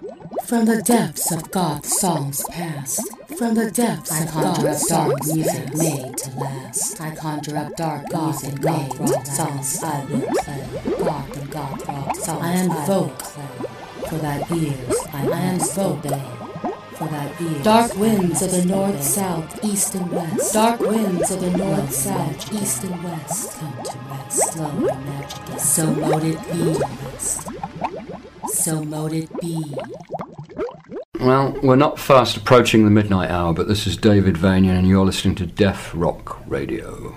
From the depths of goth songs past, from the depths I conjure up dark music made to last. I conjure up dark music made rock songs I will play. Goth and goth rock songs I invoke for that ears. I invoke for that ears. Dark winds of the north, south, east and west. Dark winds of the north, south, east and west. Come to rest, slowly magically. So mote it be. So mote it be. Well, we're not fast approaching the midnight hour, but this is David Vanian and you're listening to Def Rock Radio.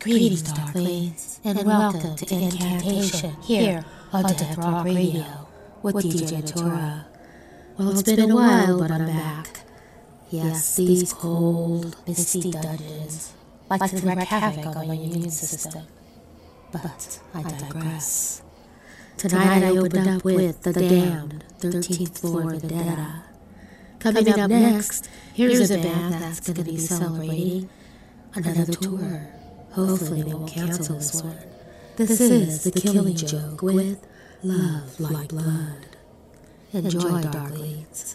Greetings, Darklings, and welcome to Incantation here on Death Rock Radio with DJ Natura. Well, it's been a while, but I'm back. Yes, these cold, misty dungeons like to wreak havoc on your immune system. But I digress. Tonight I opened up with The Damned, 13th Floor Vendetta. Coming up next, here's a band that's going to be celebrating another tour. Hopefully they won't cancel this one. This is The Killing Joke with Love Like Blood. Enjoy, Darklings.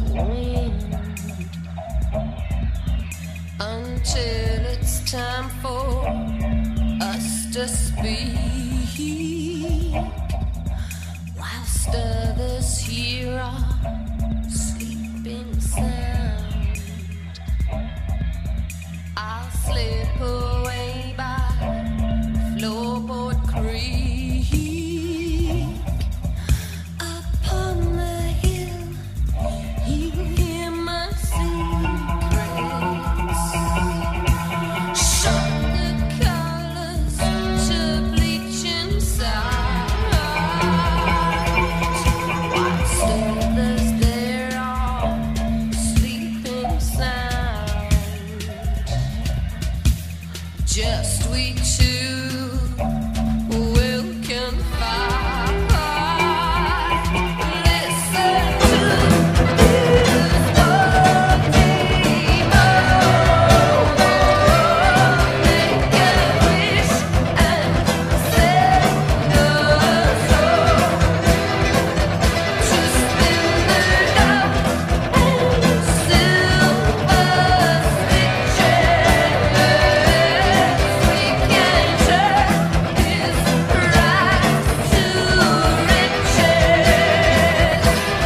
wind until it's time for us to speak, whilst others here are sleeping sound. I'll slip away by floorboard creek upon the hill. You hear my secrets. Shock the colors to bleach inside. Whilst others there are sleeping sound. Just we two will confide. Listen to his body moan. Make a wish and set the soul to spin the love and silver stitches. We can turn his rags to riches.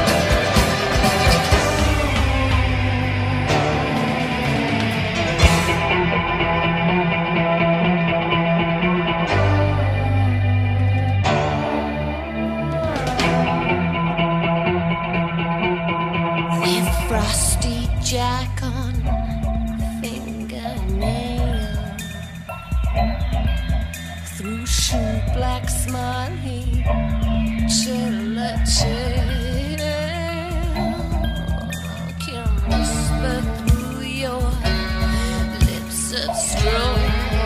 With Frosty Jack on fingernail, through shoe black smile he tell a tale, can whisper through your lips of straw,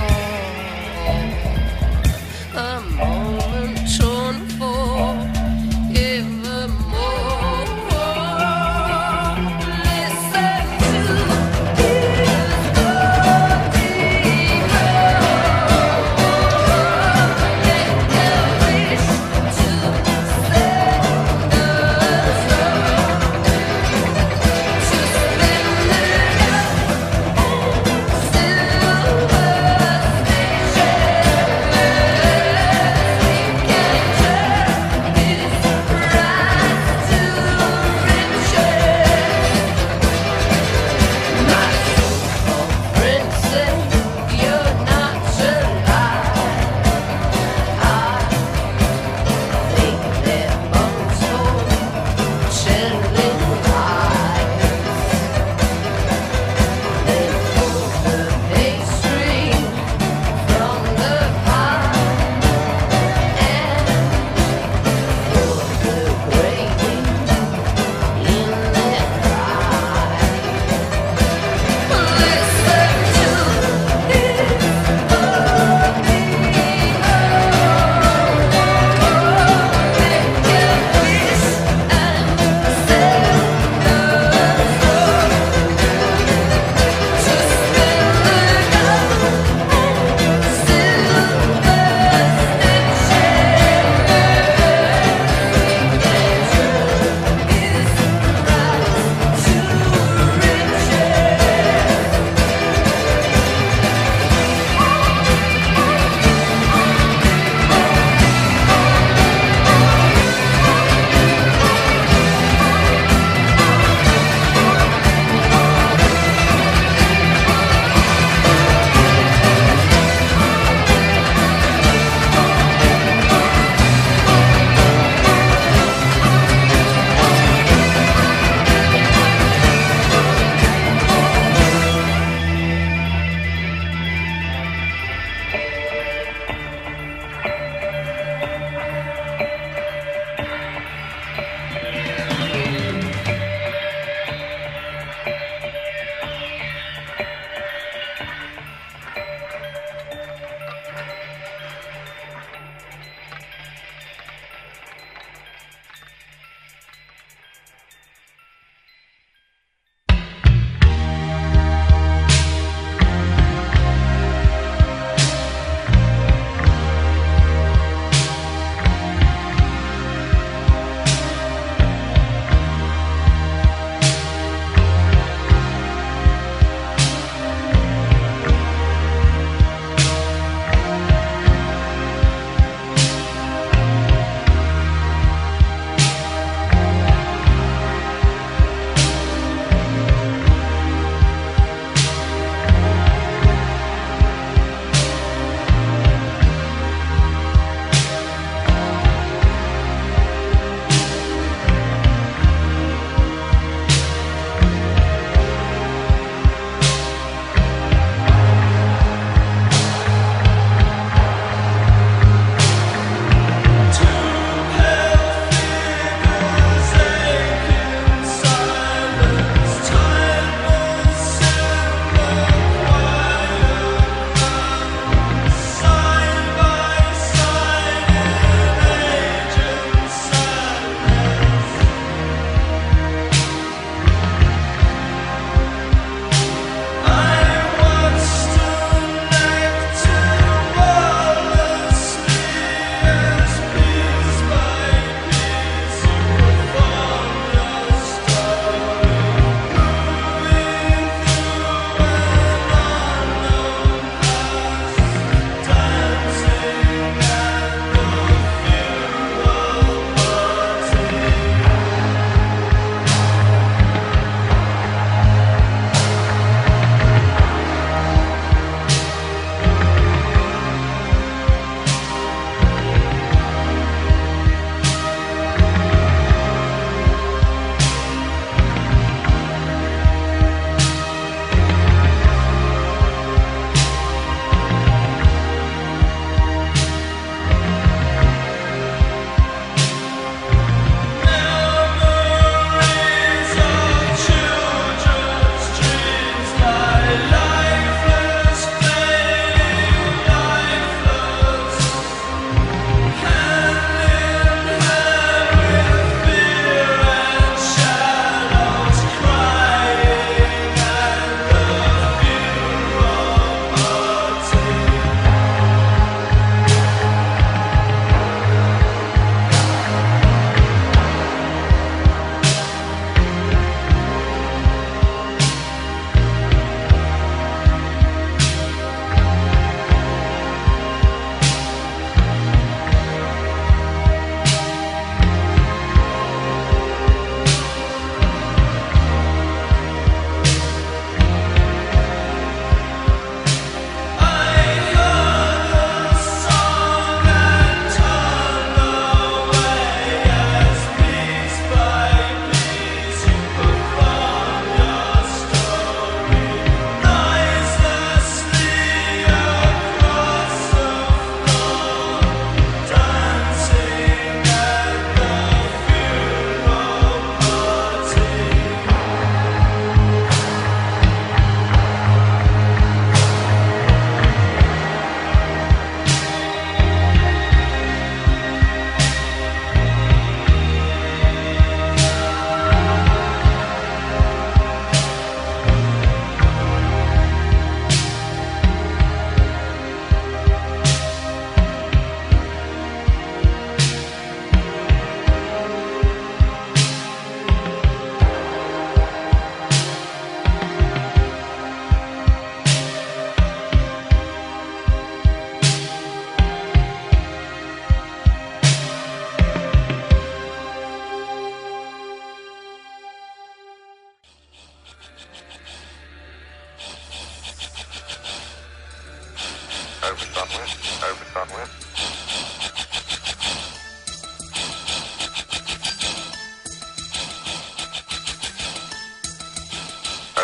a moment torn for evermore. Listen to his body moan. Make a wish to set the soul to spin the love and silver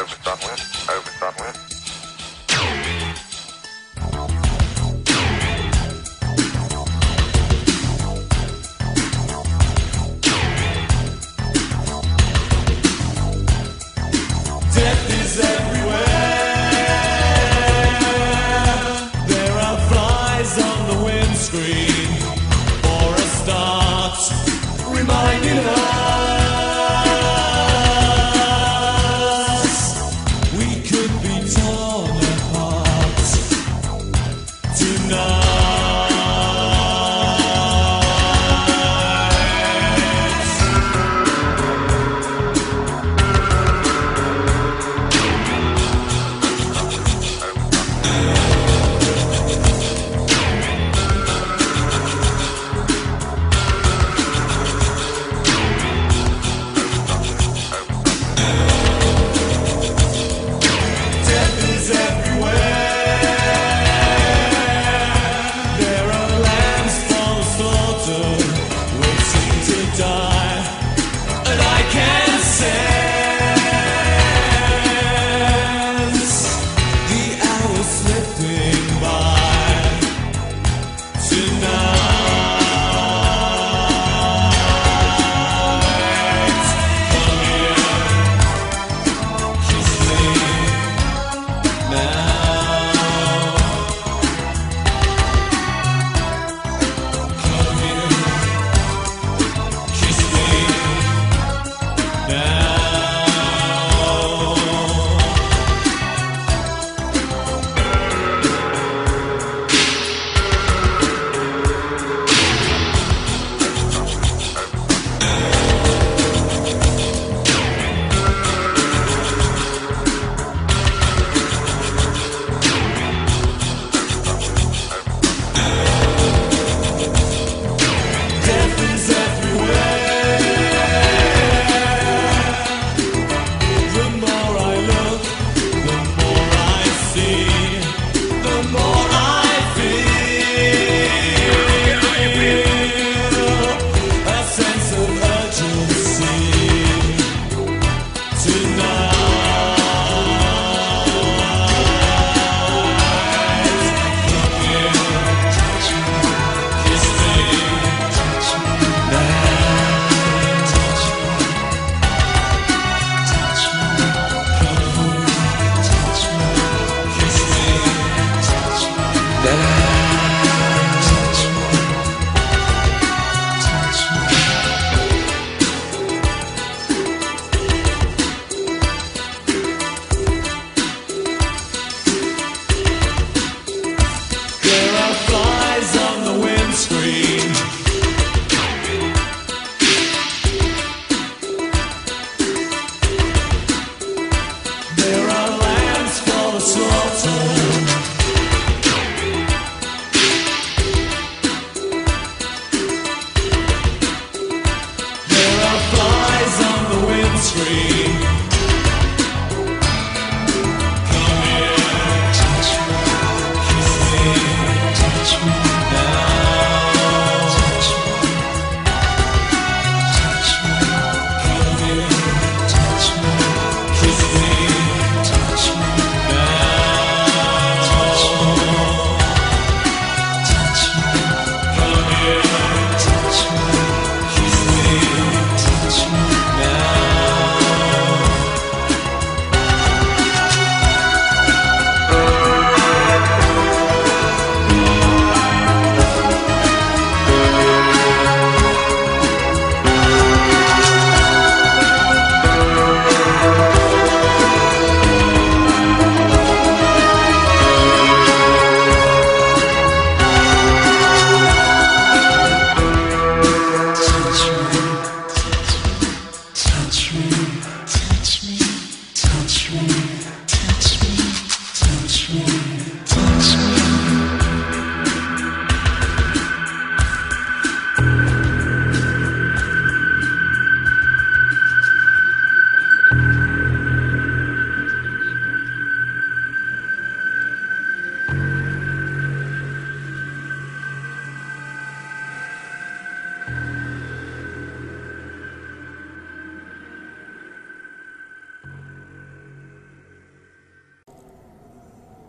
Death is everywhere. There are flies on the windscreen. For a start, reminding us we could be told.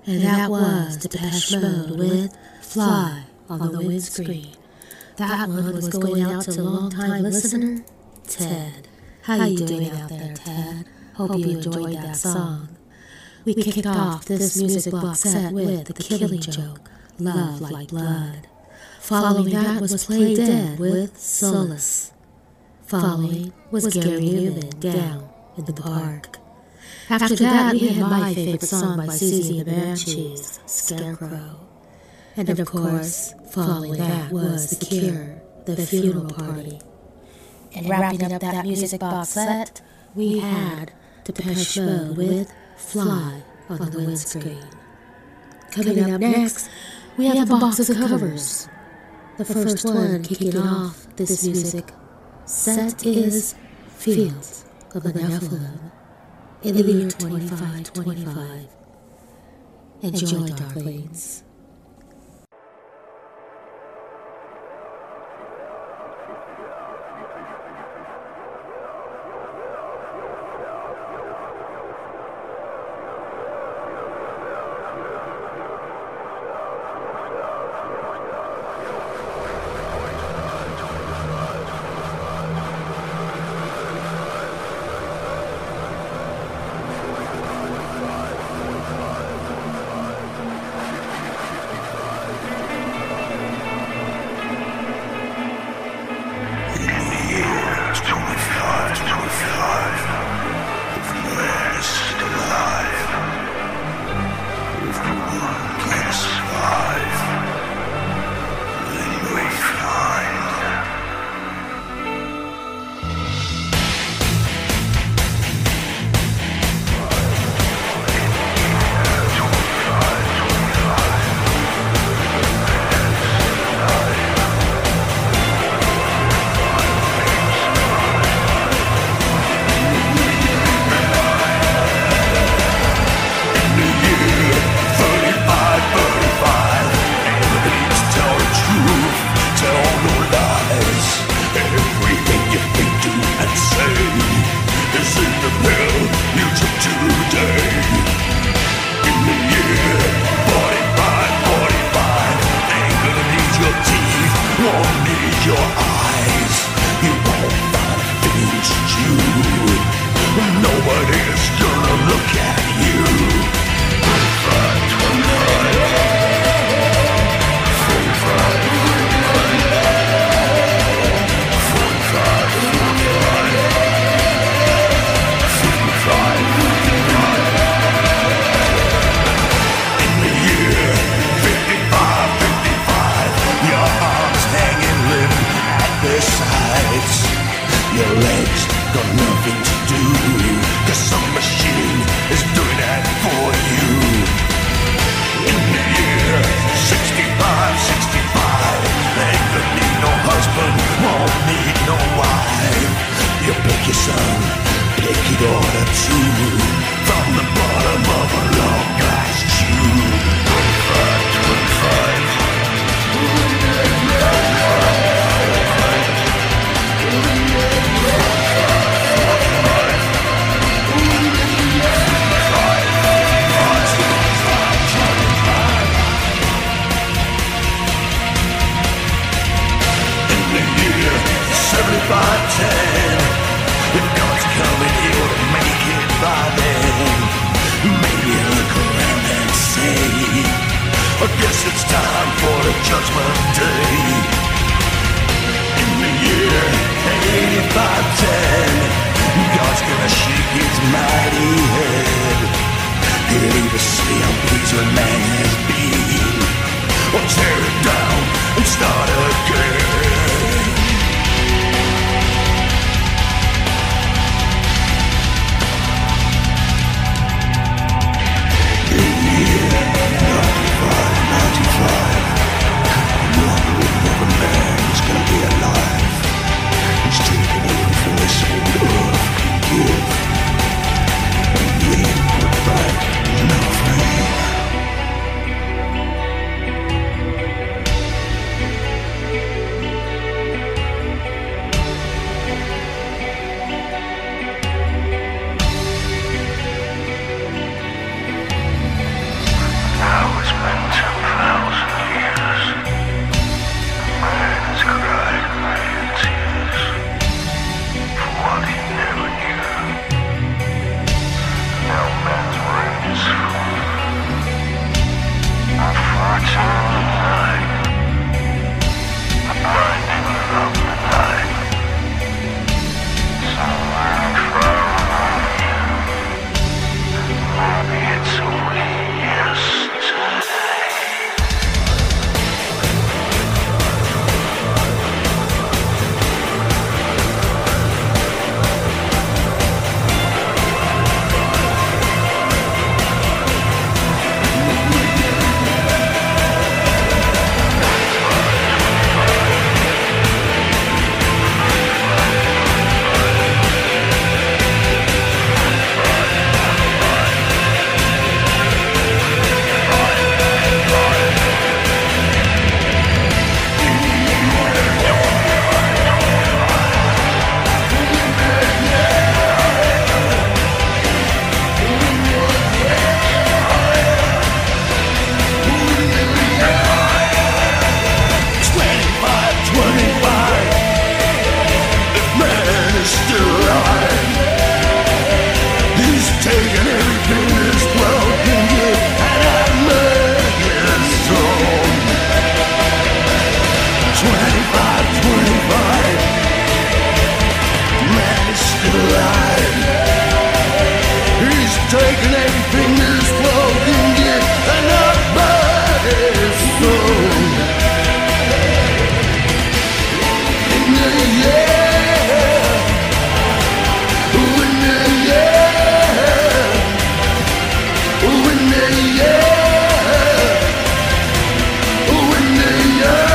And that was Depeche Mode with Fly on the Windscreen. That one was going out to long-time listener, Ted. How you doing out there, Ted? Hope you enjoyed that song. We kicked off this music block set with The Killing Joke, Love Like Blood. Following that was Play Dead with Solace. Following was Gary Newman, Down in the Park. After that, we had my favorite song by Susie and the Banshees, Scarecrow. And of course, following that was The Cure, The Funeral Party. And wrapping up that music box set, we had Depeche Mode with Fly on the Windscreen. Coming up next, we have a box of covers. The first one kicking off this music set is Fields of the Nephilim in the year 2525. Enjoy, darklings. taking everything that's broken, yet nobody's soul. In the air, in the air, in the air, in the air.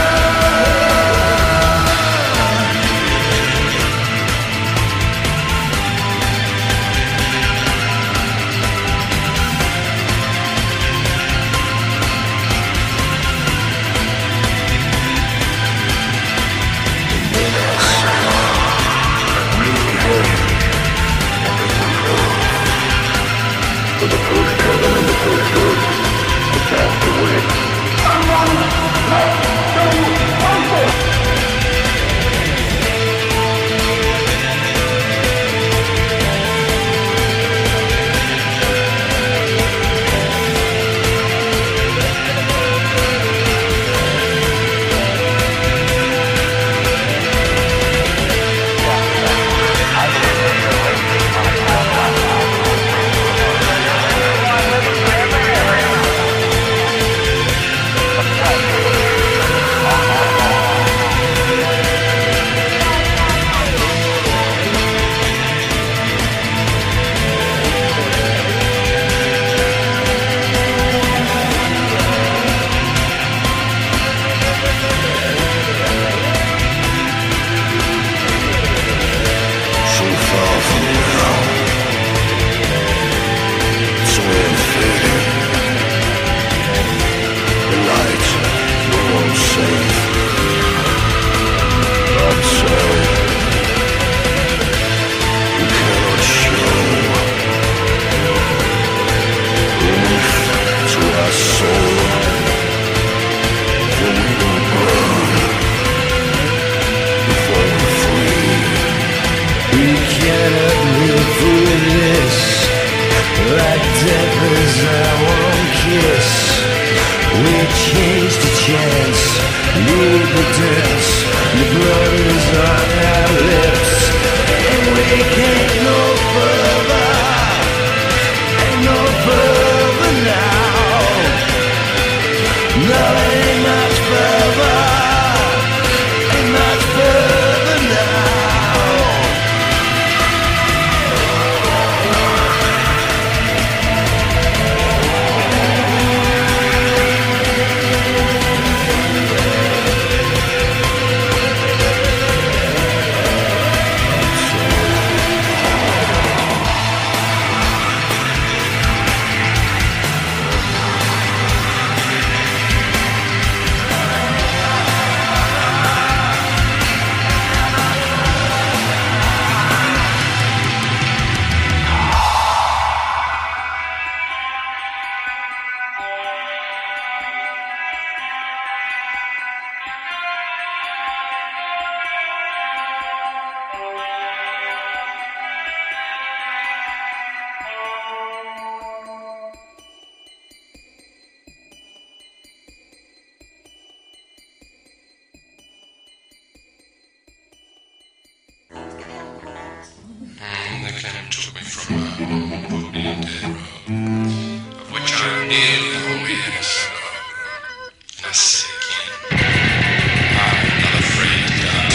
They came and took me from my home, booty and dead road, of which I'm nearly always. And I say again, I'm not afraid to die.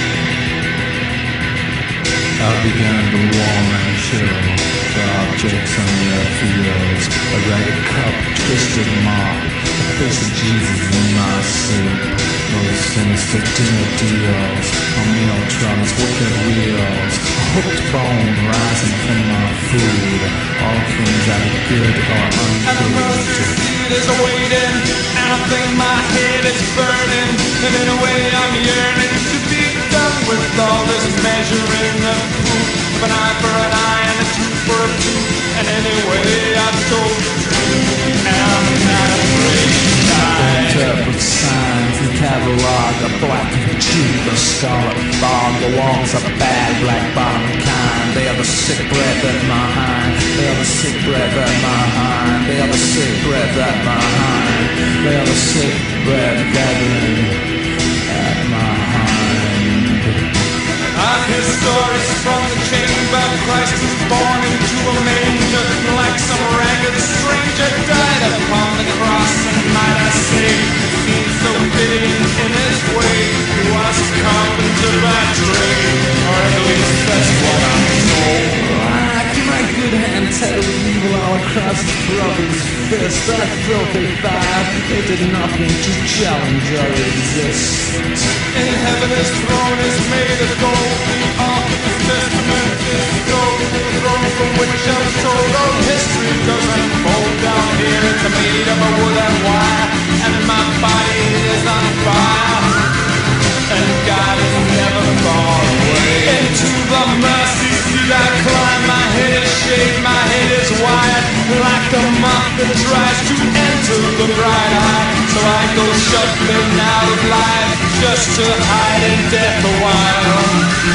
I began to warm and chill the objects on the fields, a ragged cup, twisted mark, the face of Jesus in my soup. Those sinister dinner deals on mealtrons, wicked wheels, a hooked bone rising from my food, all things either good or And the mercy ungood. seat is waiting, and I think my head is burning, and in a way I'm yearning to be done with all this measuring of proof, of an eye for an eye and a tooth for a tooth, and anyway I've told the truth, and I'm not afraid to die. Interpret signs, the catalog, a black tube, a scarlet fog, the walls are bad, black bottom kind. They are the sick breath at my hind. They are the sick breath at my hind. They are the sick breath at my hind. They are the sick breath gathering at my hind. I hear stories from the chamber. Christ was born into a manger, like of evil all across his brother's fist. That filthy fire, it did nothing to challenge or resist. In heaven his throne is made of gold. The ark of his testament is gold. The throne from which I'm told all history does unfold. Down here it's made of a wood and wire, and my body is on fire. And God is never far away. Into the mercy seat I climb. My head is shaved, my head is wired, like a moth that tries to enter the bright eye. So I go shuffling out of life, just to hide in death a while.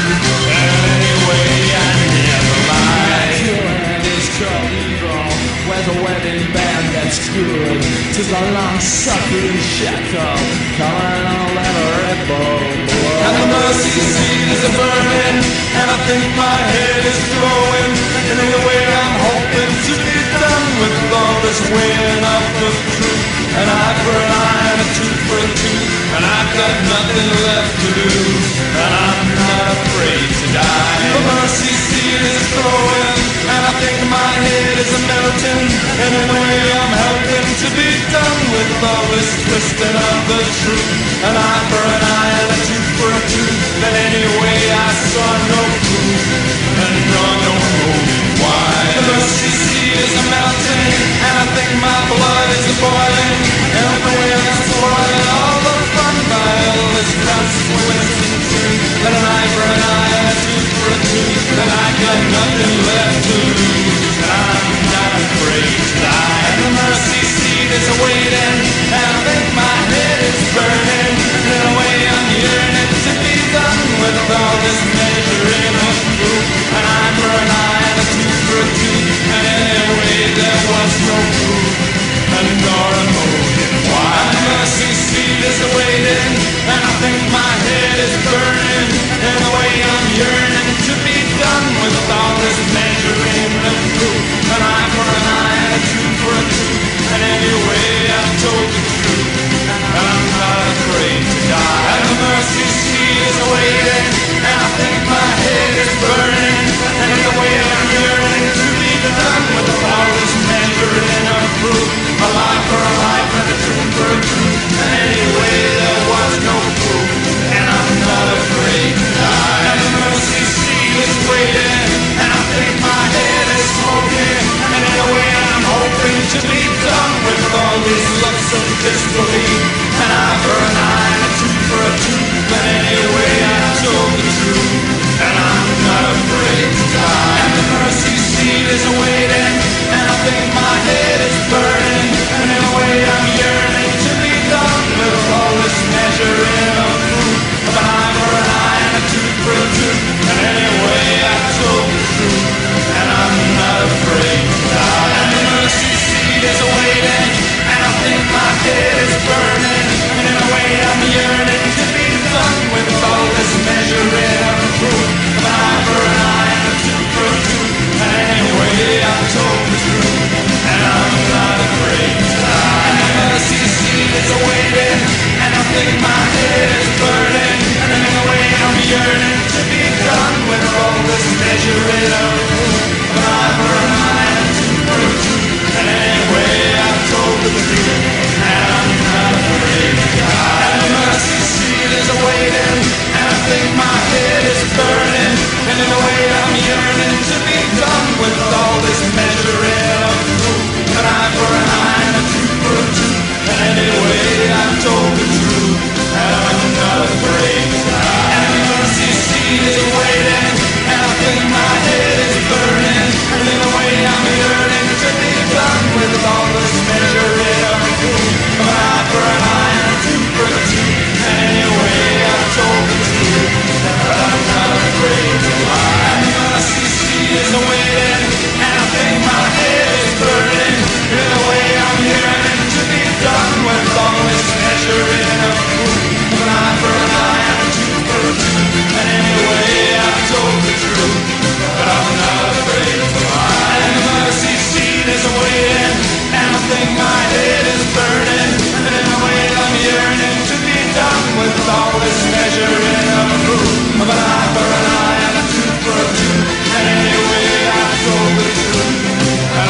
And anyway, I never lie. Your hand is called evil. Where's a wedding band that's good? 'Tis a long-suffering shackle, calling all that Red Bull blood. And the mercy seat is burning, and I think my head is glowing. And in a way I'm hoping to be done with all this weighing of the truth. An eye for an eye and a tooth for a tooth, and I've got nothing left to lose, and I'm not afraid to die. The mercy seat is glowing, and I think my head is melting. And in a way I'm helping to be done with all this twisting of the truth. An eye for an eye and a tooth for a tooth, but anyway I saw no proof, and none don't know why. The mercy seat is melting, and I think my blood is boiling, and the way I'm spoiling all the fun by all this consequence and truth. And an eye for an eye and a tooth for a tooth, and I got nothing left to lose, and I'm not afraid to die. And the mercy seat is waiting, and I think my head is burning. In a way I'm yearning to be done with all this measuring of proof. An eye for an eye and a tooth for a tooth, and anyway there was no proof, and nor a motive why. The mercy seat is waiting, and I think my head is burning. In a way I'm yearning to be done with all this measuring of proof. An eye for an eye and a tooth for a tooth, and anyway I've told the truth, and I'm not afraid to die. And the mercy seat is waiting, and I think my head is burning. And in a way I'm yearning to be done with all this measuring of proof. A lie for a life and a truth for a truth, and anyway there was no proof, and I'm not afraid to die. And the mercy seat is waiting, and I think my head is smoking, and in a way I'm hoping to be done with all these looks of disbelief. An eye for an eye and a tooth for a tooth, but anyway I told the truth, and I'm not afraid to die. And the mercy seat is waiting, and I think my head is burning, and in a way I'm yearning to be done with all this measuring of proof. Of an eye for an eye and a tooth for a tooth, and anyway I told the truth, and I'm not afraid to die. And the mercy seat is waiting, and I think my head is burning, and in a way I'm yearning to be done with all this measuring of proof. Of an eye for an eye and a tooth for a tooth, and anyway I told the truth, and I'm not afraid to die. And the mercy seat is waiting, and I think my head is burning, and in a way I'm yearning to be done with all this measuring of proof. Of an eye for an eye and a tooth for a tooth, and anyway I told the truth, and I'm not afraid to die. And the mercy seat is waiting, and I think my head is burning, and in a way I'm yearning to be done with all this measuring of proof. An eye for an eye and a tooth for a tooth, and anyway I'm told the truth, and I'm not afraid to die. And the mercy seat is waiting, and I think my head is burning, and in a way I'm yearning to be done with all this measuring of proof. An eye for an eye and a tooth for a tooth, and anyway I've told the truth, but I'm not afraid to lie. And the mercy seat is waiting, and I think my head is burning, and in a way I'm yearning to be done with all this measuring of proof. An eye for an eye and a tooth for a tooth, and anyway I've told the truth, but I'm not afraid to lie. And the mercy seat is waiting, and I think my head is burning, and in a way I'm yearning to be done with all this measuring of proof. Of an eye for an eye and a tooth for a tooth, and anyway I've told the truth, and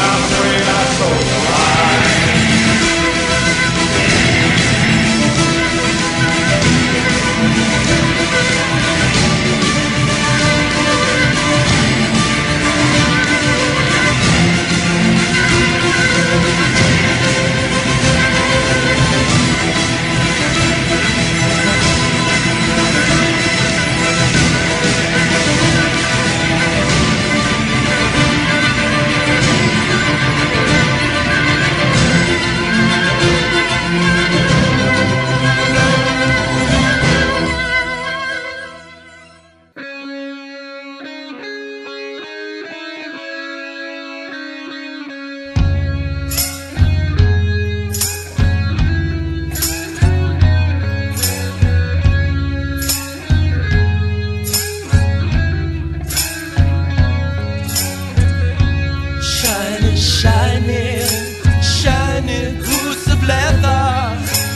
Shiny, shiny boots of leather.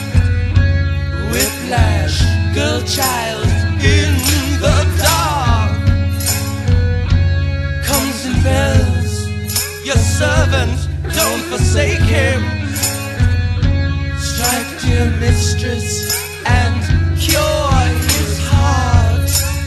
Whiplash, girl child in the dark. Comes and bells, your servant, don't forsake him. Strike, dear mistress, and cure his heart.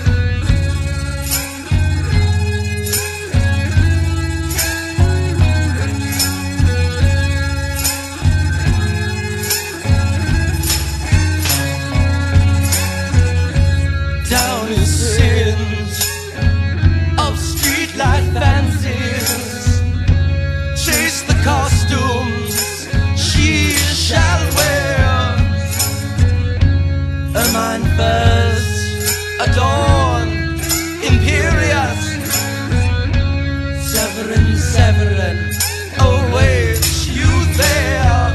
Down his sins of streetlight fancies. Chase the costumes she shall wear. Ermine furs adorn imperious. Severin, Severin awaits you there.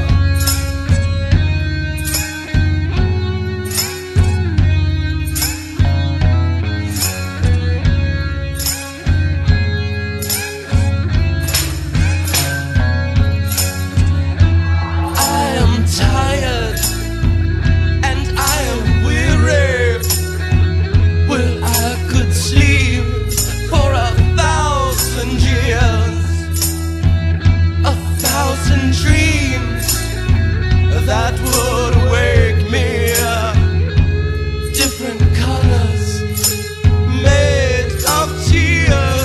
Tired and I am weary. Well, I could sleep for 1,000 years, 1,000 dreams that would wake me. Different colors made of tears.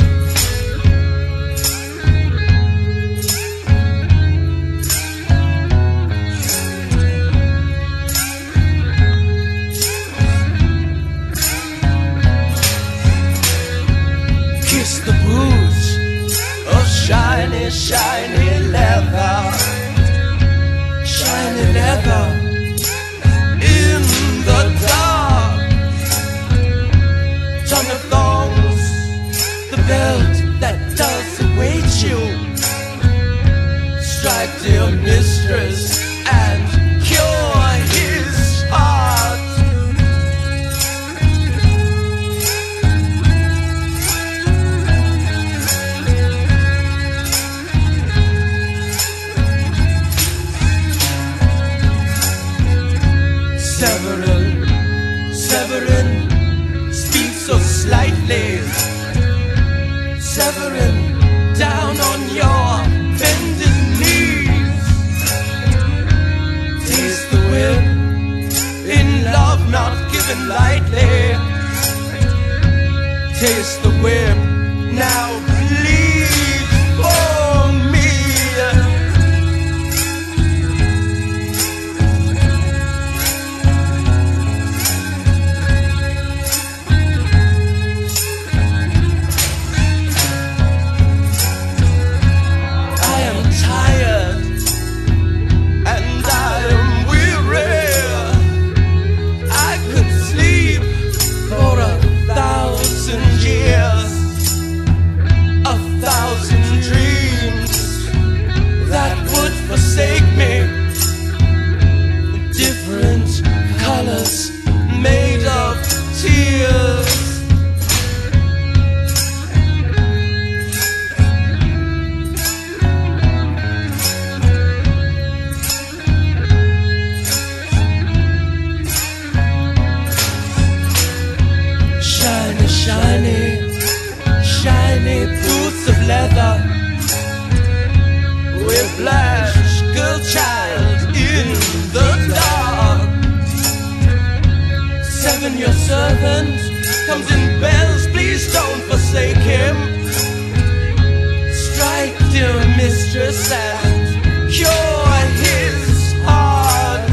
The boots of shiny, shiny leather. Shiny leather in the dark. Tongue of thongs, the belt that does await you. Strike, dear mistress, and cure his heart. Severin, Severin, speak so slightly. Severin, down on your bended knees. Taste the whip, in love not given lightly. Taste the whip, now plead for me. Forsake me. Different colors made of tears. Shiny, shiny, shiny boots of leather. Whiplash, girl child in the dark. Seven, your servant, comes in bells, please don't forsake him. Strike, dear mistress, and cure his heart.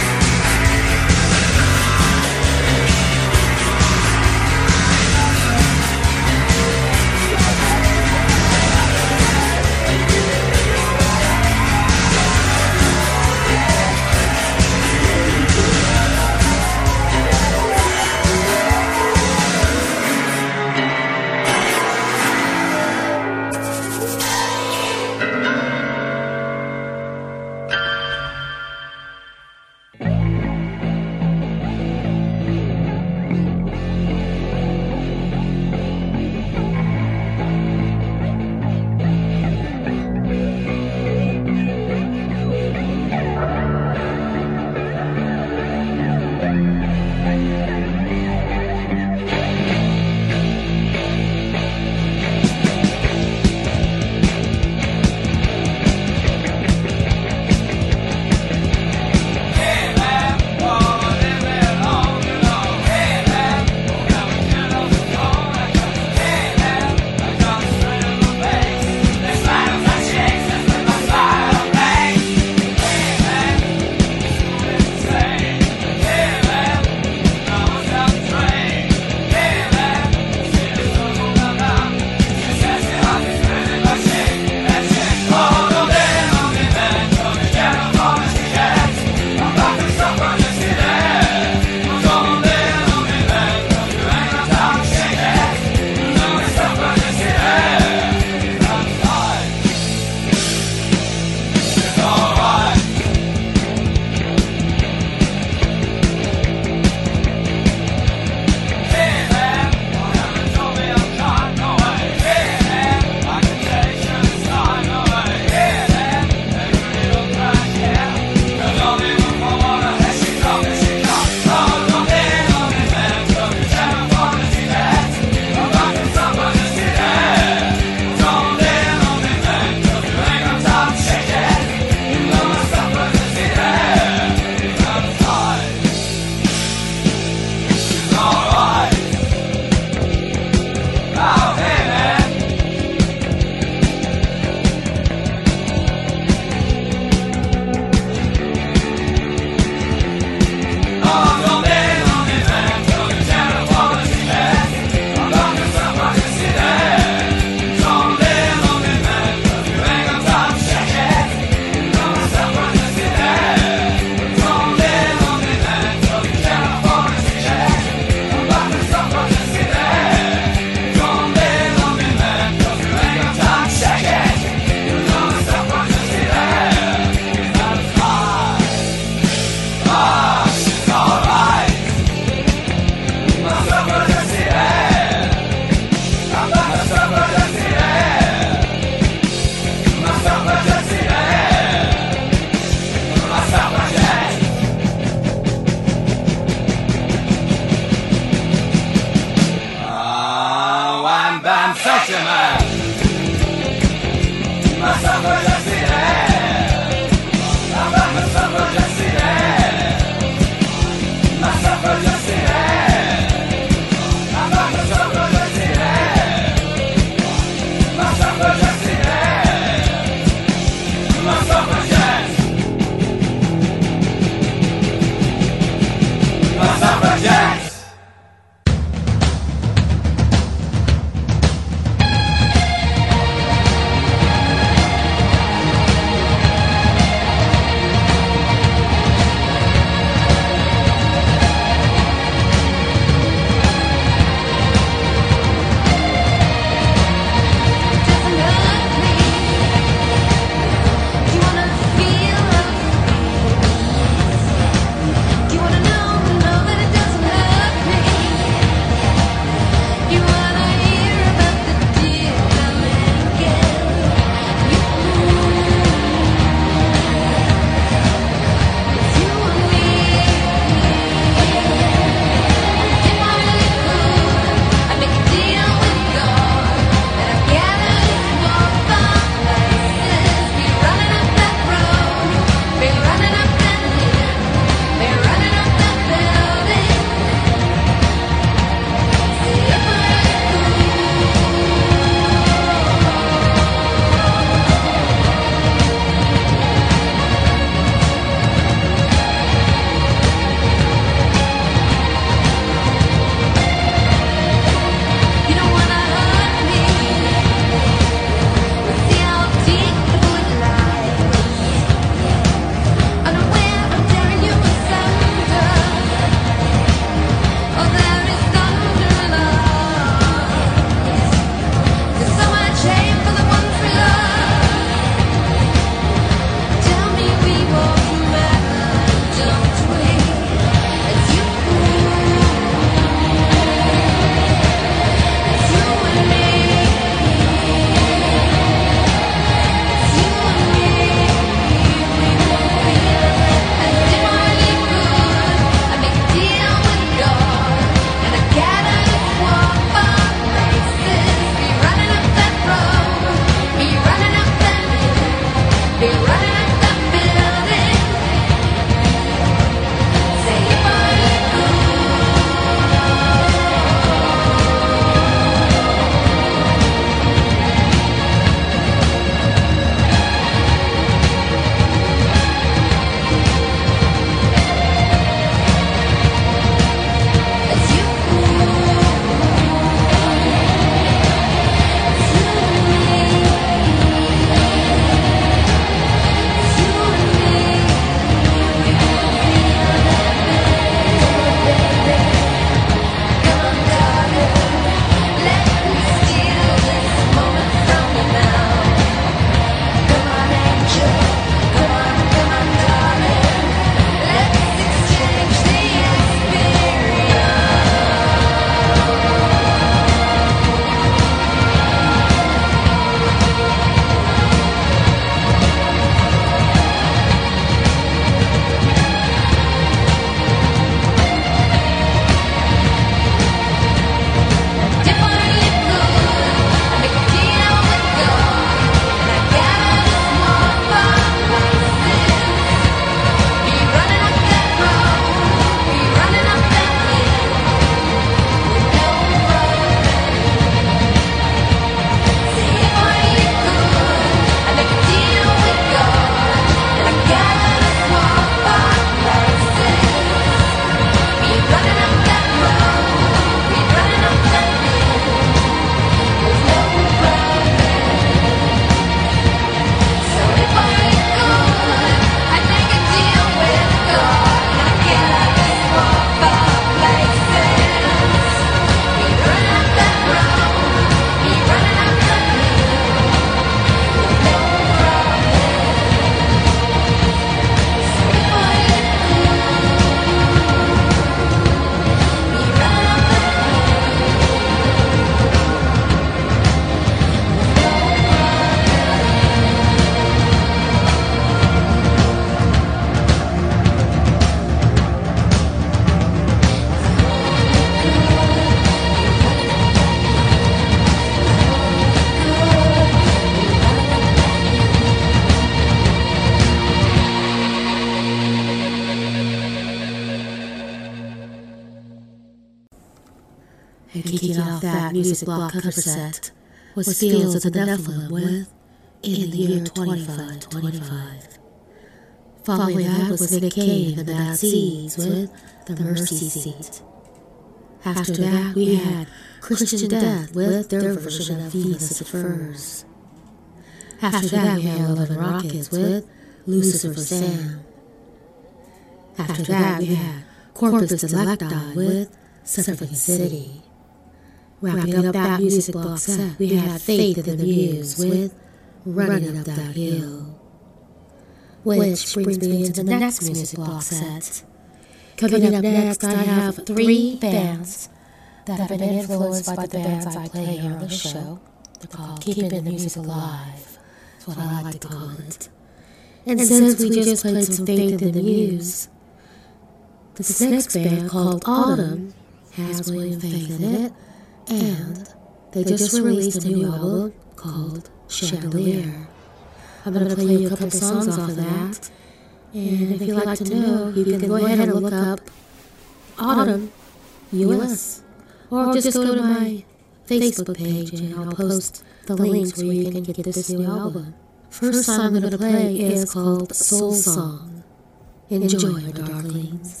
And kicking off that music block cover set was Fields of the Nephilim with In the Year 2525. Following that was Nick Cave and the Bad Seeds with The Mercy Seat. After that, we had Christian Death with their version of Venus of Furs. After that, we had Love and Rockets with Lucifer Sam. After that, we had Corpus Delicti with Suffering City. Wrapping up that music block set, we had Faith in the Muse with Running Up That Hill. Which brings me into the next music block set. Coming up next, I have 3 bands that have been influenced by the bands I play here on the show. They're called Keeping the Music Alive. That's what I like to call it. And since we just played some Faith in the Muse, this next band called Autumn has William Faith in it, and they just released a new album called Chandelier. I'm going to play you a couple songs off of that, and if you'd like to know, you can go ahead and look up Autumn US, or just go to my Facebook page and I'll post the links where you can get this new album. First song I'm going to play is called Soul Song. Enjoy, my darlings.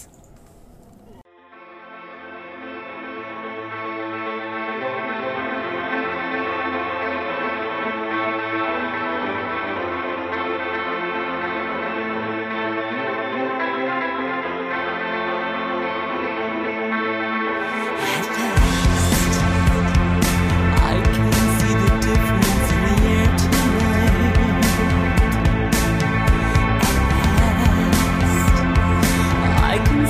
I can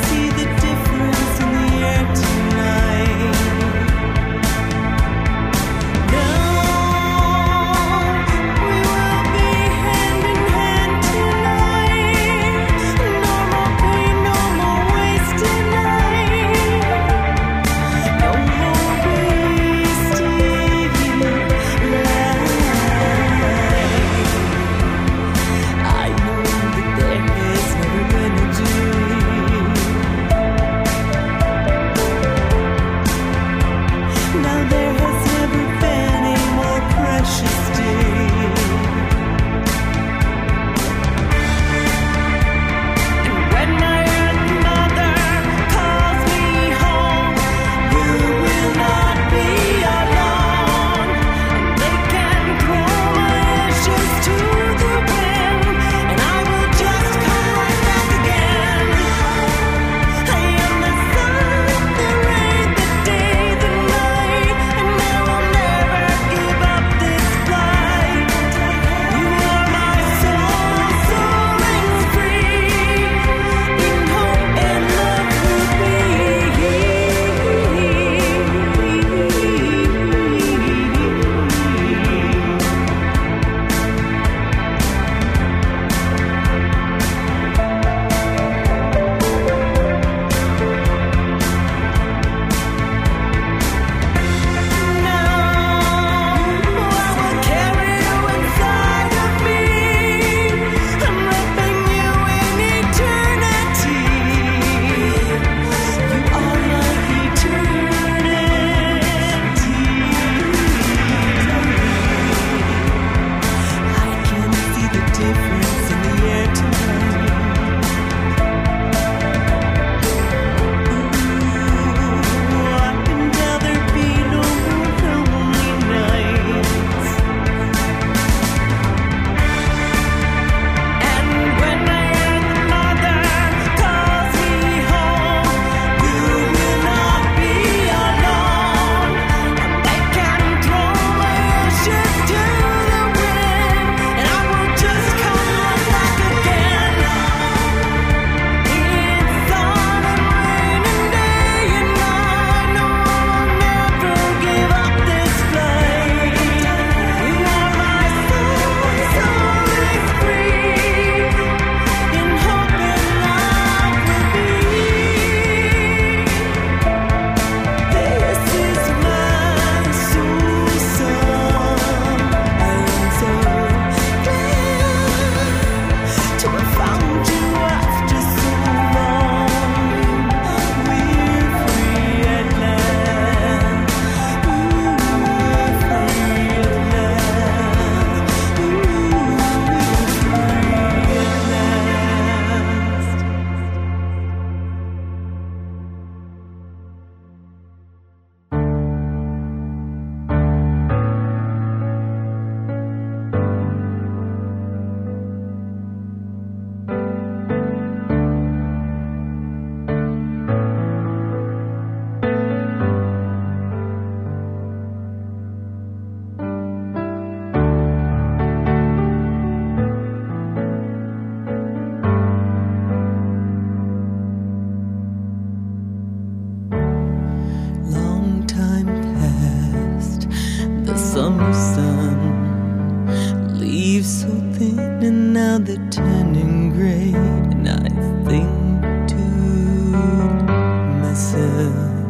summer sun. Leaves so thin and now they're turning gray. And I think to myself,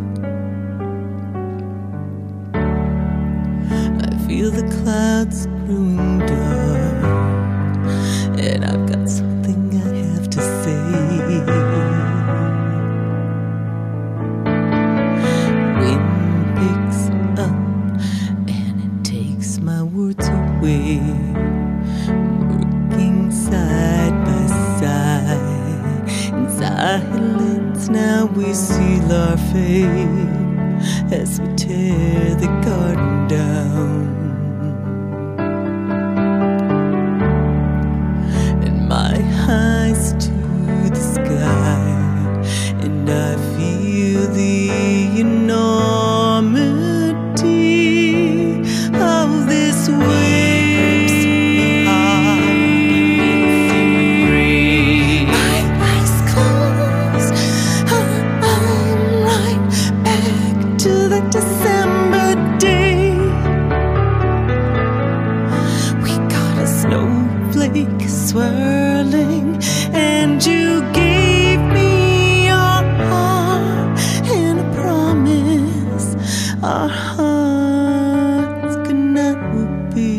I feel the clouds growing dark, and I've got something I have to say. Wind picks up and it takes my words away. Working side by side in silence, now we seal our fate as we tear the garden down. And my eyes to the sky, and I feel the enormity of this wave. My eyes close, I'm right back to the December day. We got a snowflake swirling, and you gave me your heart and a promise our hearts could not be.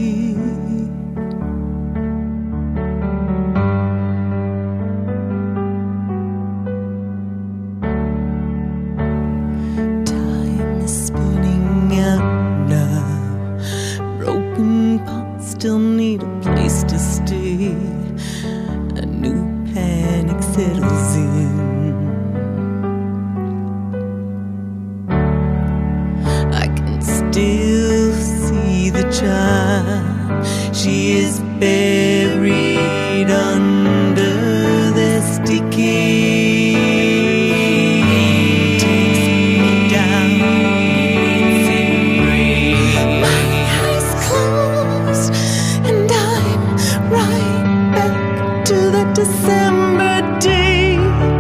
Time is spinning out now. Broken parts still need a place to stay. A new panic settles in. I can still see the child. She is buried under this decay. Takes me down. My eyes closed, and I'm right back to the December day.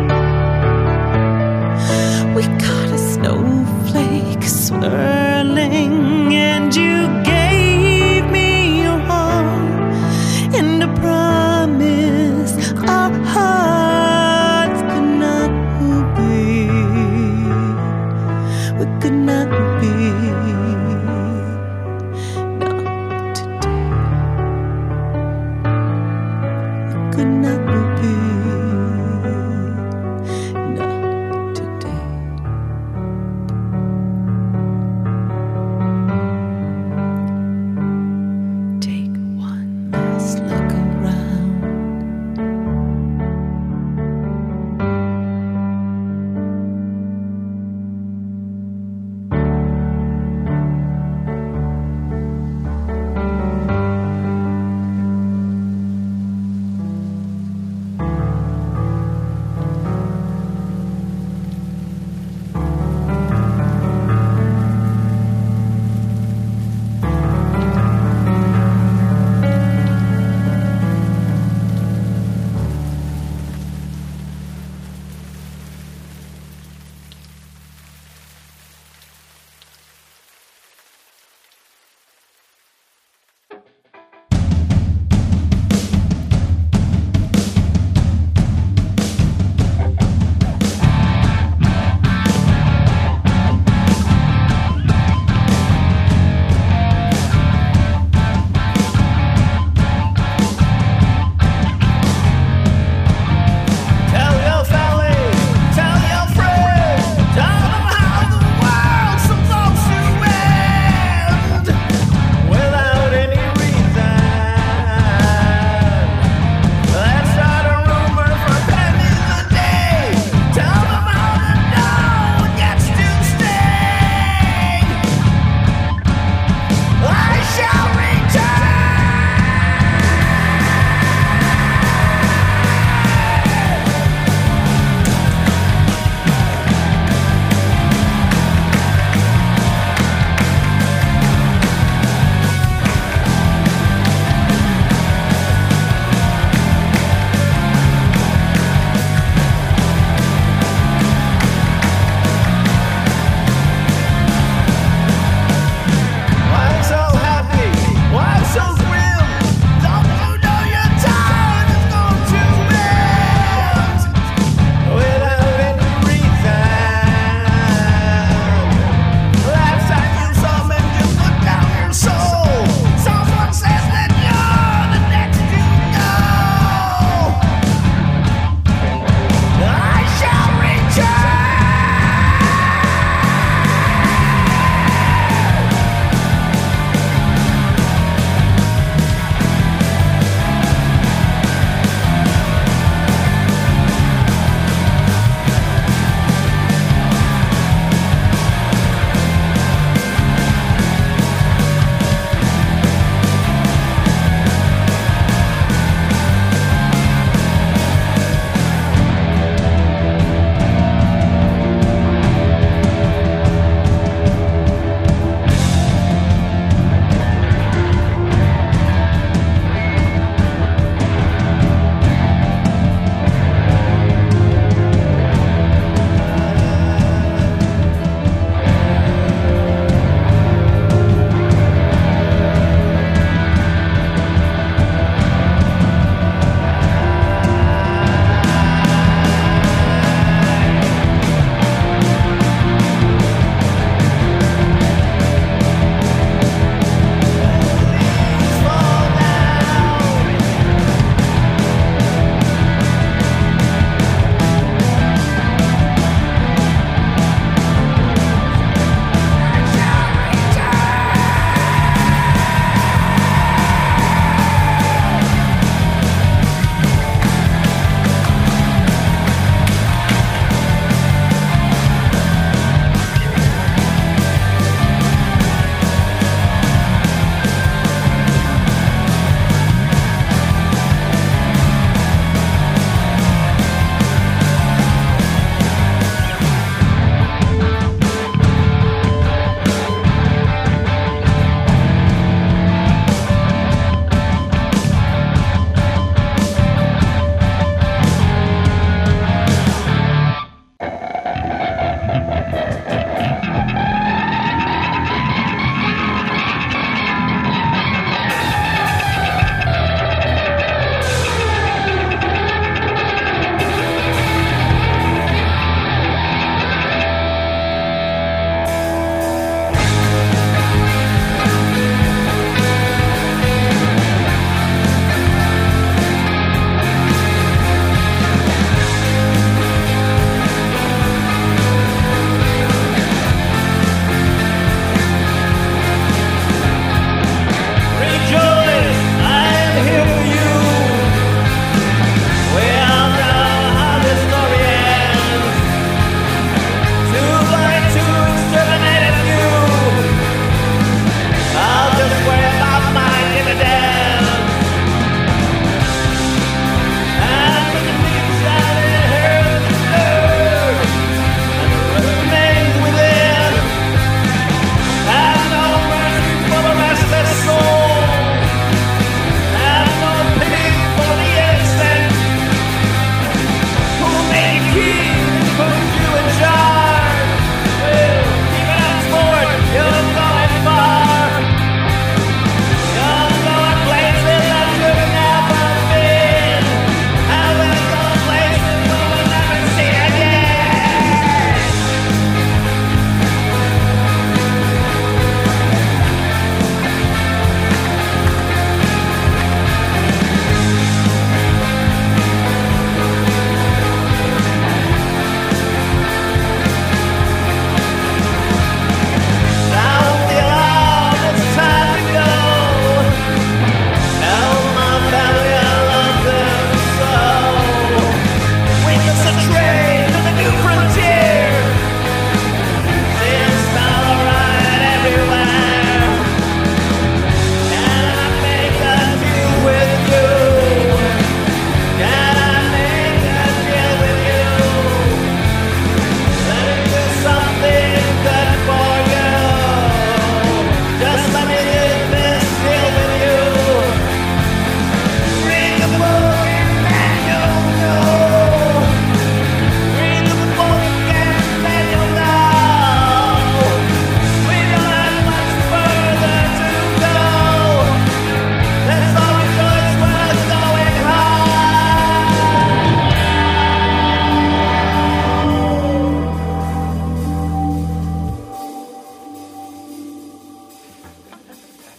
We got a snowflake swirling, and you gave me your heart and a promise our hearts could not be. We could not be. Not today. We could not be. Not today. Take one last look around.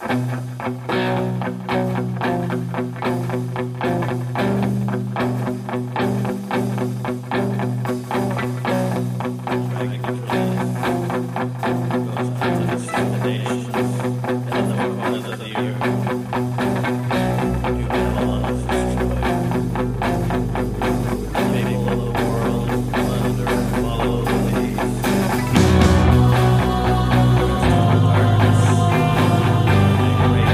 Follow the leaves.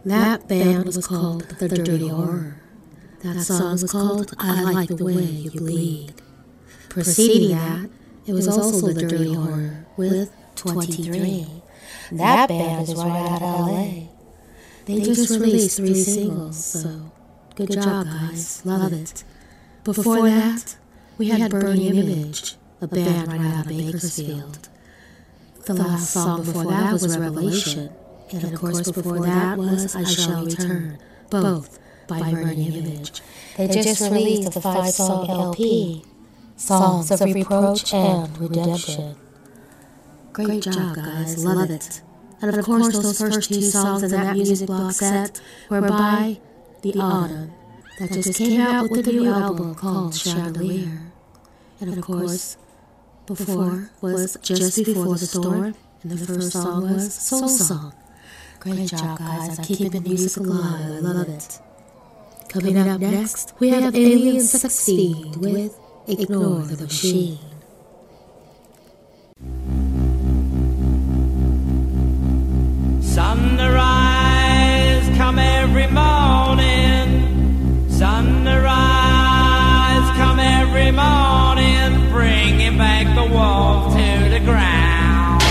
That band was called The Dirty Horror. That song was called I Like the Way You Bleed. Preceding that, it was also The Dirty Horror with 23. That band is right out of LA. They just released 3 singles, so good job, guys. Love it. Before that, we had Burning Image, a band right out of Bakersfield. The last song before that was Revelation, and of course before that was I Shall Return, both by Burning Image. They just released a 5-song LP, Songs of Reproach and Redemption. Great job, guys. Love it. And of course, those first 2 songs in that music block set were by The Autumn, that just came out with a new album called Chandelier. And of course, before was Just Before the Storm, and the first song was Soul Song. Great job, guys, on keeping the music alive. I love it. Coming up next, we have Alien Sex Fiend with Ignore the Machine. Sunrise come every morning. Sunrise come every morning, bringing back the wolf to the ground.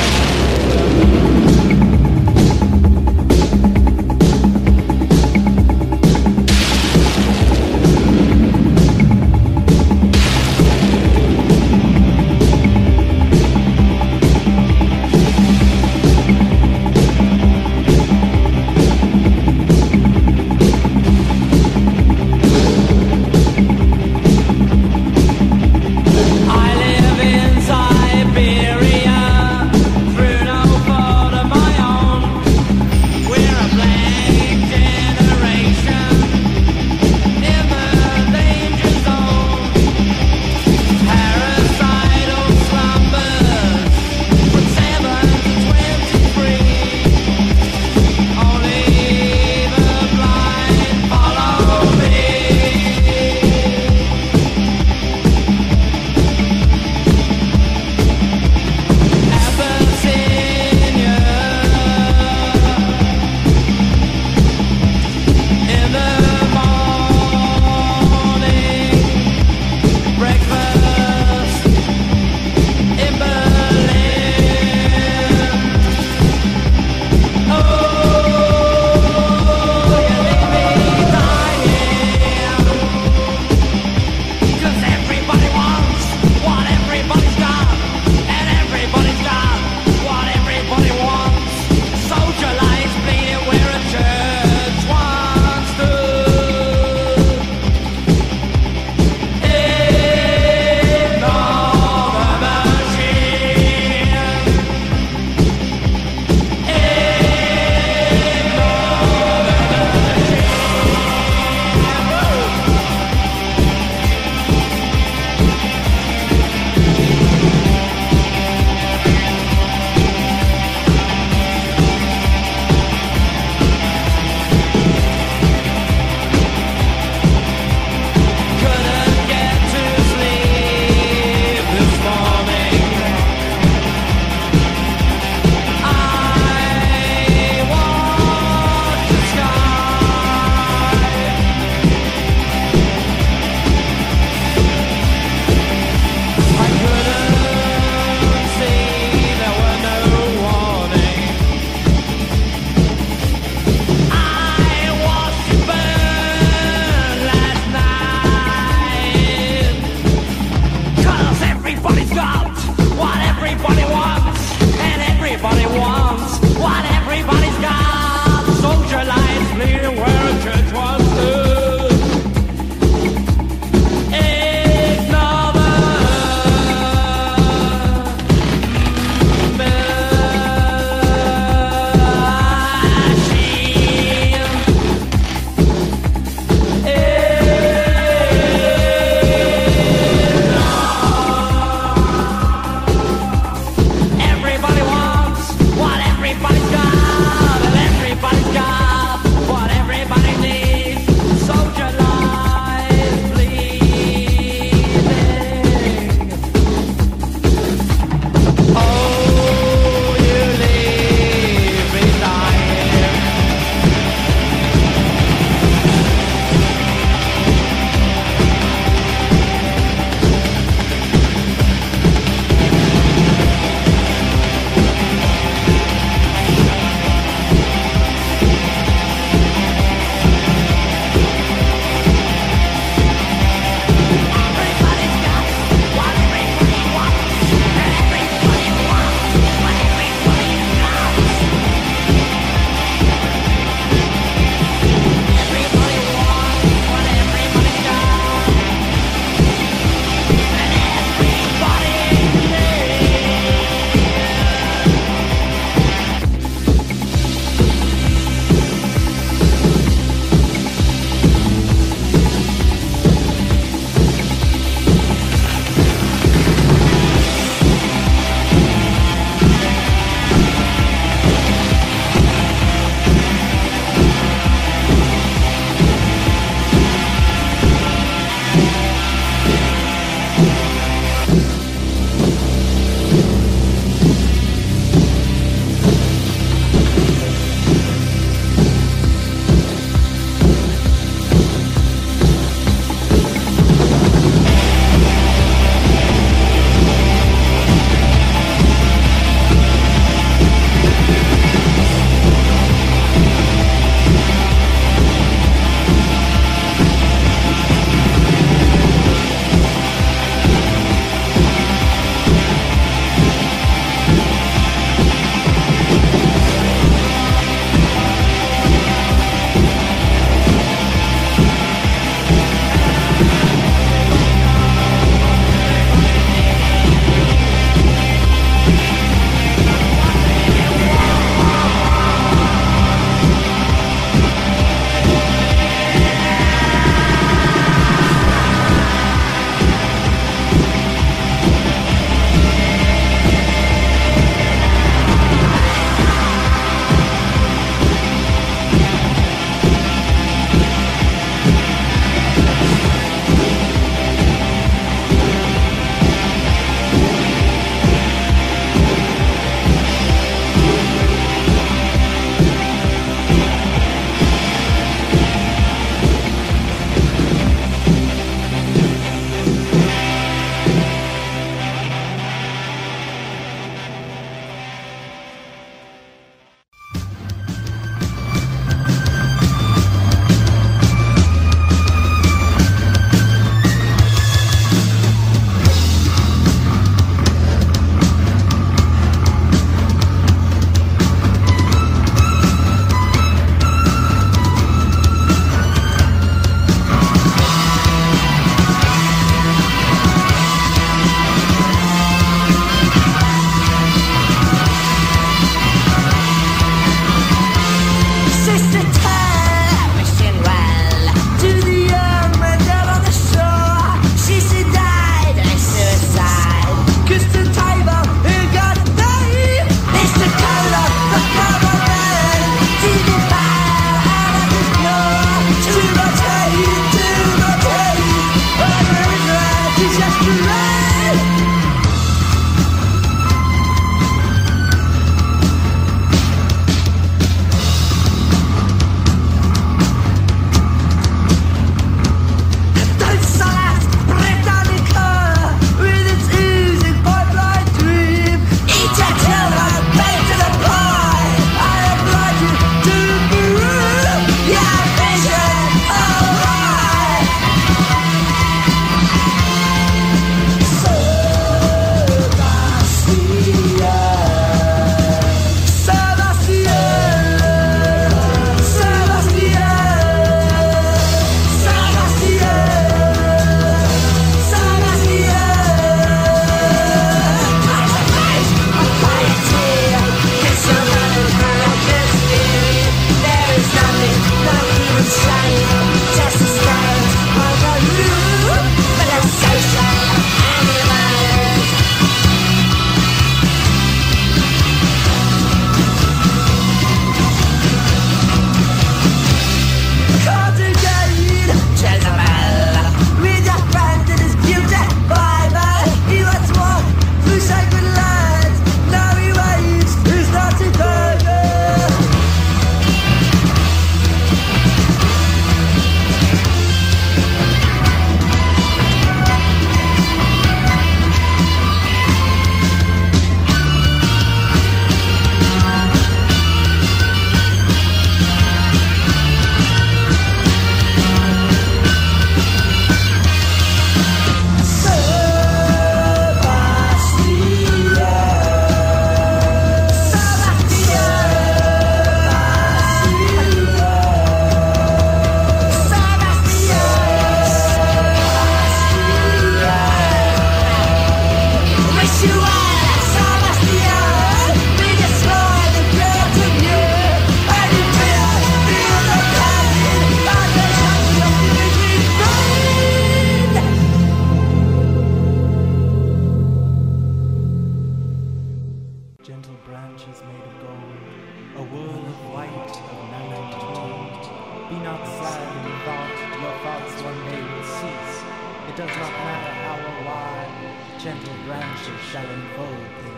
Gentle branches made of gold, a whirl of white of night told. Be not sad in thought, your thoughts one day will cease. It does not matter how or why, gentle branches shall enfold thee.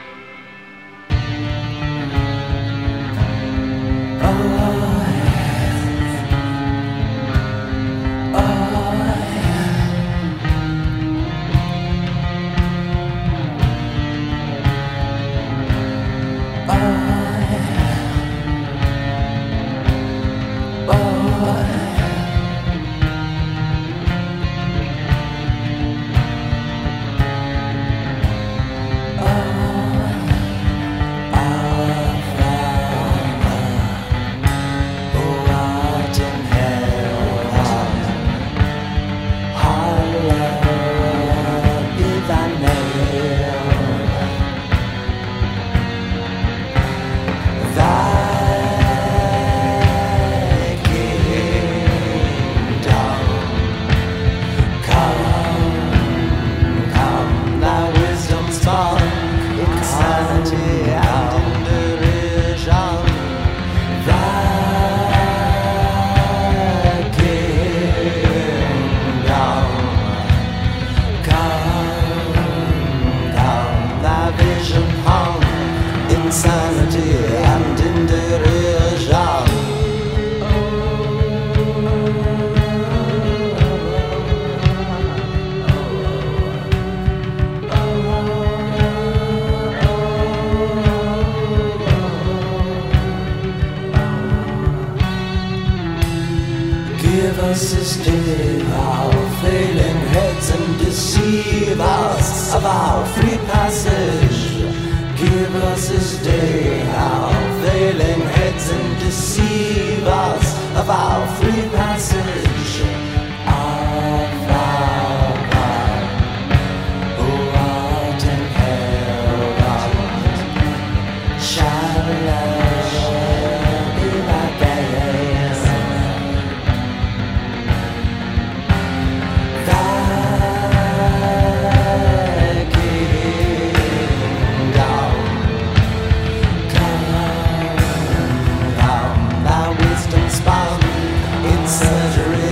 Give us this day our failing heads and deceive us of our free passage. Give us this day our failing heads and deceive us of our free passage. Our Father, who art in heaven, shall be thy name. Surgery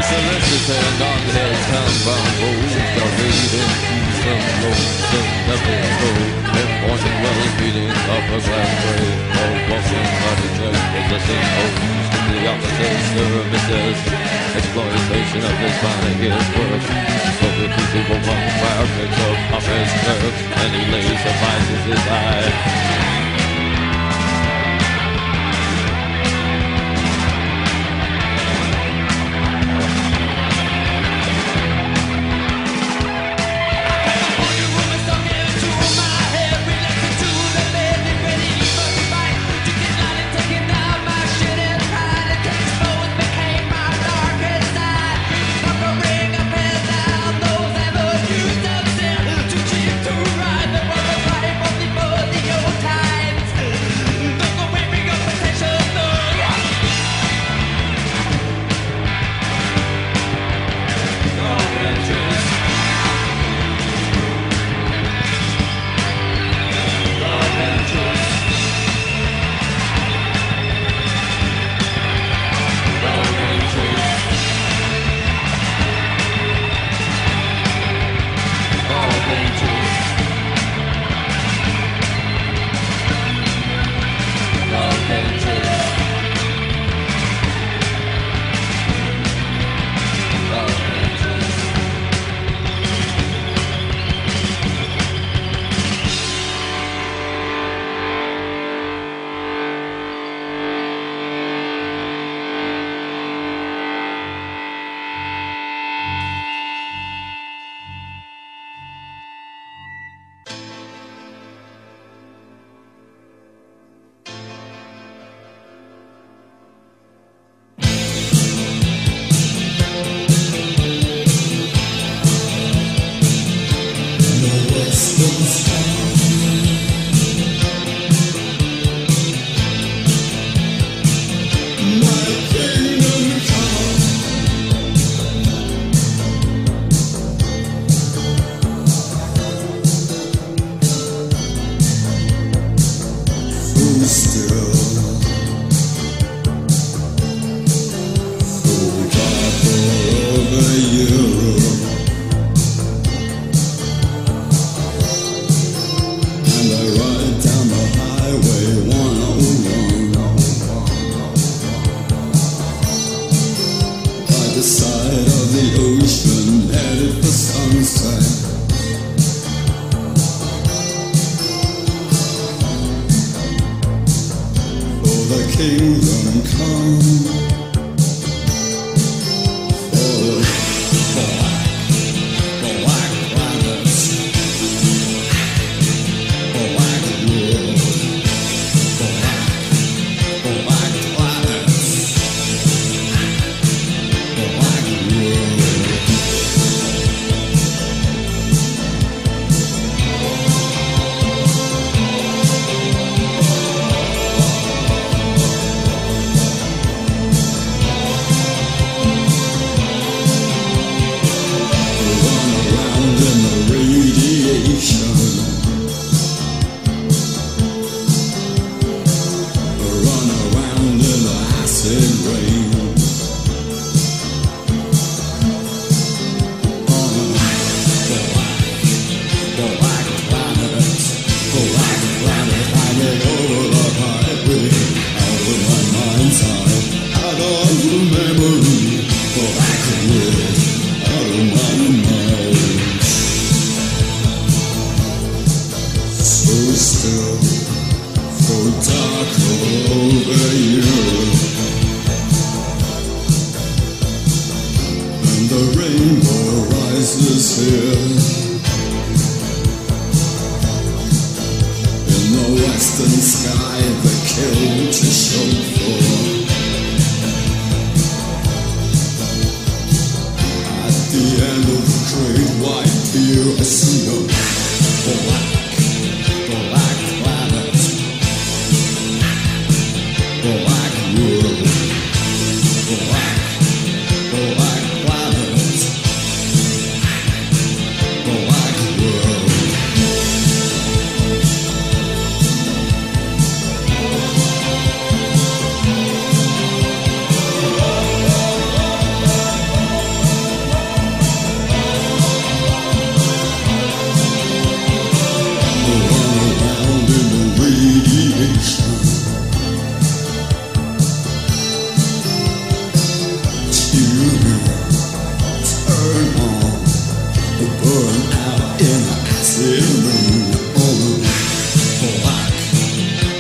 soliciting on his compound road, the reading some lonesome episode. In morning wells beating up a glass tray, all walking by the church possessing homes. The opposite services, exploitation of his body is work. So the people one fire picks up off his nerves, and he lays the vices his eye.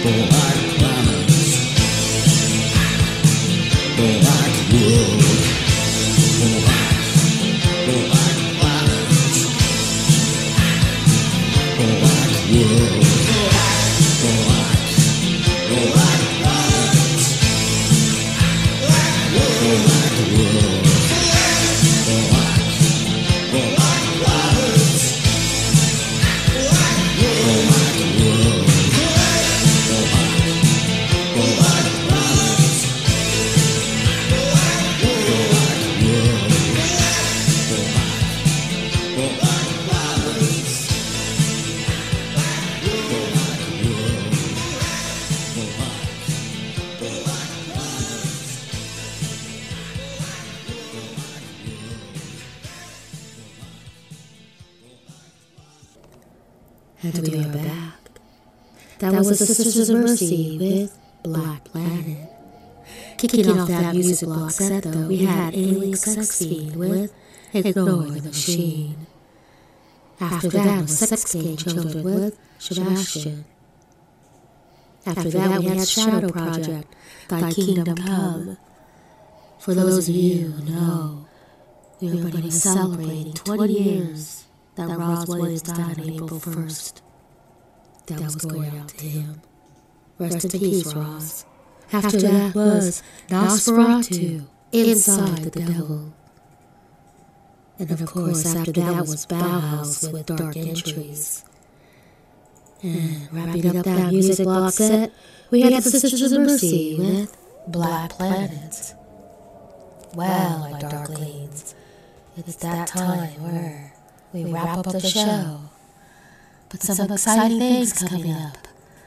And we are back. That was the Sisters of Mercy with Black Planet. Kicking off that music block set, though, we had Alien Sex Fiend with Ignore the Machine. After that was Sex Game Children with Sebastian. After that we had Shadow Project, Thy Kingdom Come. For those of you who know, we are going to be celebrating 20 years that Ross Williams died on April 1st. That was going out to him. Rest in peace, Ross. After that was Nosferatu, Inside the Devil. And of course, after that was Bauhaus with Dark Entries. And wrapping up that music block set, we had the Sisters of Mercy with Black Planet. Well, my darklings, it's that time where we wrap up the show. But some exciting things coming up.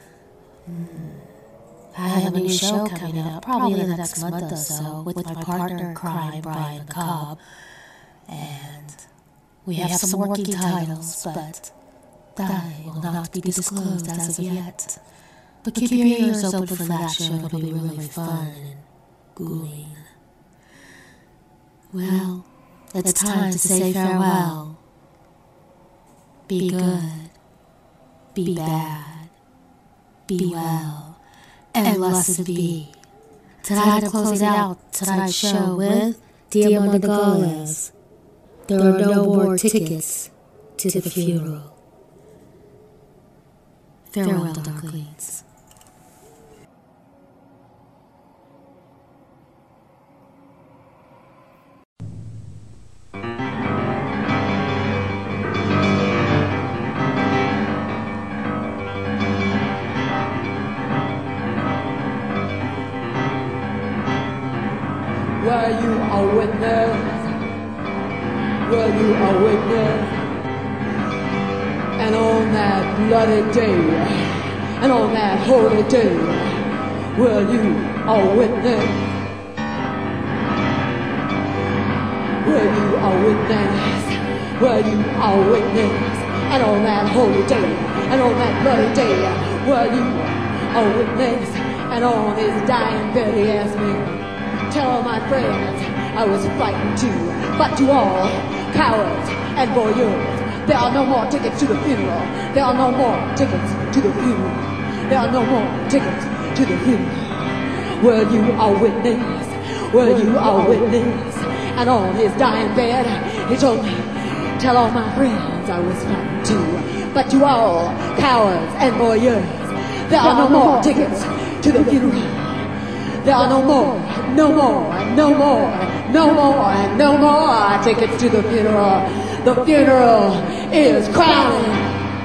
I have a new show coming up, probably in the next month or so, with my partner in crime, Brian McCobb. And we have some working titles, but that will not be disclosed as of yet. But keep your ears open for that show, it'll be really fun and ghouling. Well, it's time to say farewell. Be good, be bad, be well, and blessed be. Tonight I'm closing out tonight's show with Diamond Gales. There are no more tickets to the funeral. Farewell, Darklings. Were you a witness? Were you a witness? And on that bloody day, and on that holy day, were you a witness? Were you a witness? Were you a witness? And on that holy day, and on that bloody day, were you a witness? And on his dying bed he asked me, tell all my friends I was frightened too, but to all cowards and voyeurs, there are no more tickets to the funeral. There are no more tickets to the funeral. There are no more tickets to the funeral. Were you a witness? Were you a witness? And on his dying bed, he told me, tell all my friends I was frightened too, but to all cowards and voyeurs, there are no more tickets to the funeral. There are no more, no more, no more, no more, no more tickets to the funeral. The funeral is crowning.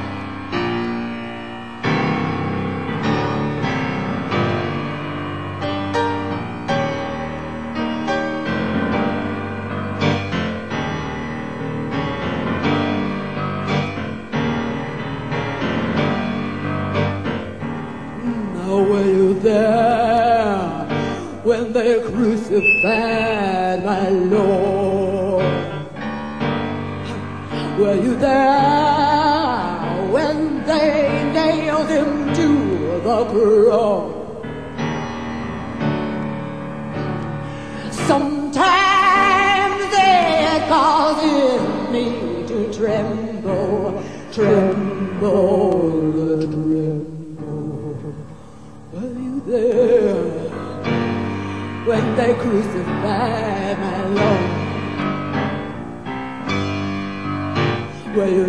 Now were you there when they crucified my Lord? Were you there when they nailed him to the cross? Sometimes it causes me to tremble, tremble, tremble. Were you there when they crucified my Lord? Were you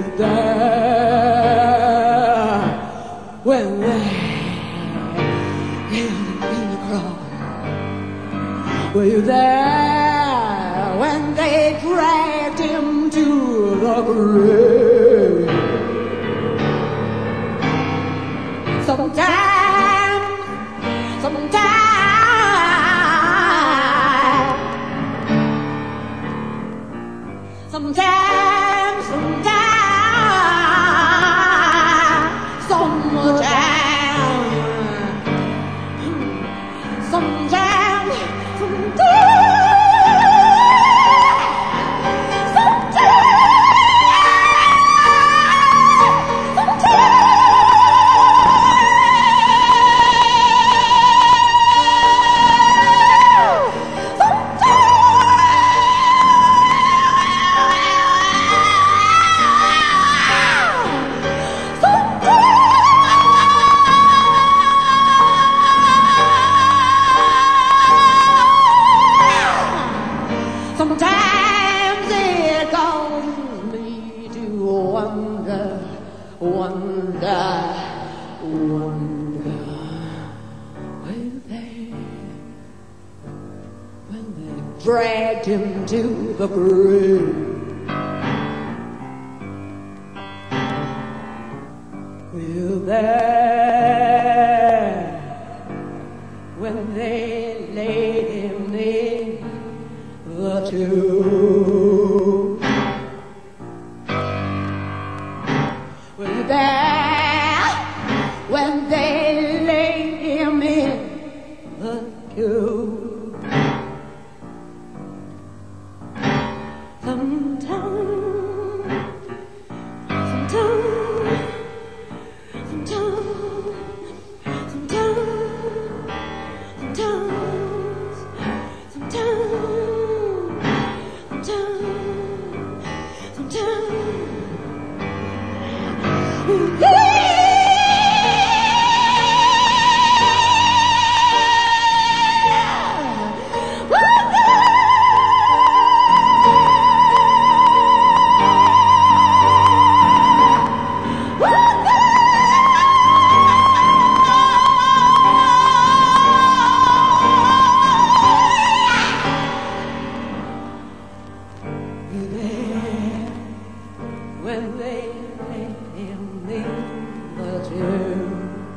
there when they nailed him in the cross? Were you there when they dragged him to the grave? Sometimes, it causes me to wonder. Were they when they dragged him to the grave? Were you there when they laid him in the tomb? Were you there when they laid him in the tomb? When they laid him in the tomb,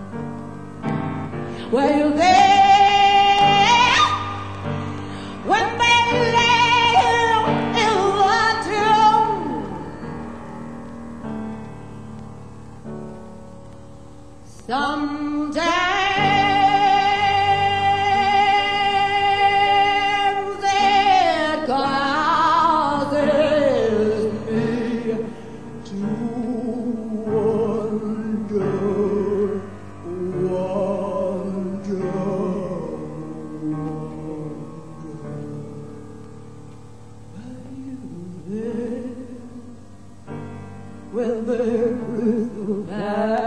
were you there when they laid him in the tomb? Sometimes it causes me to wonder. Were you there when they crucified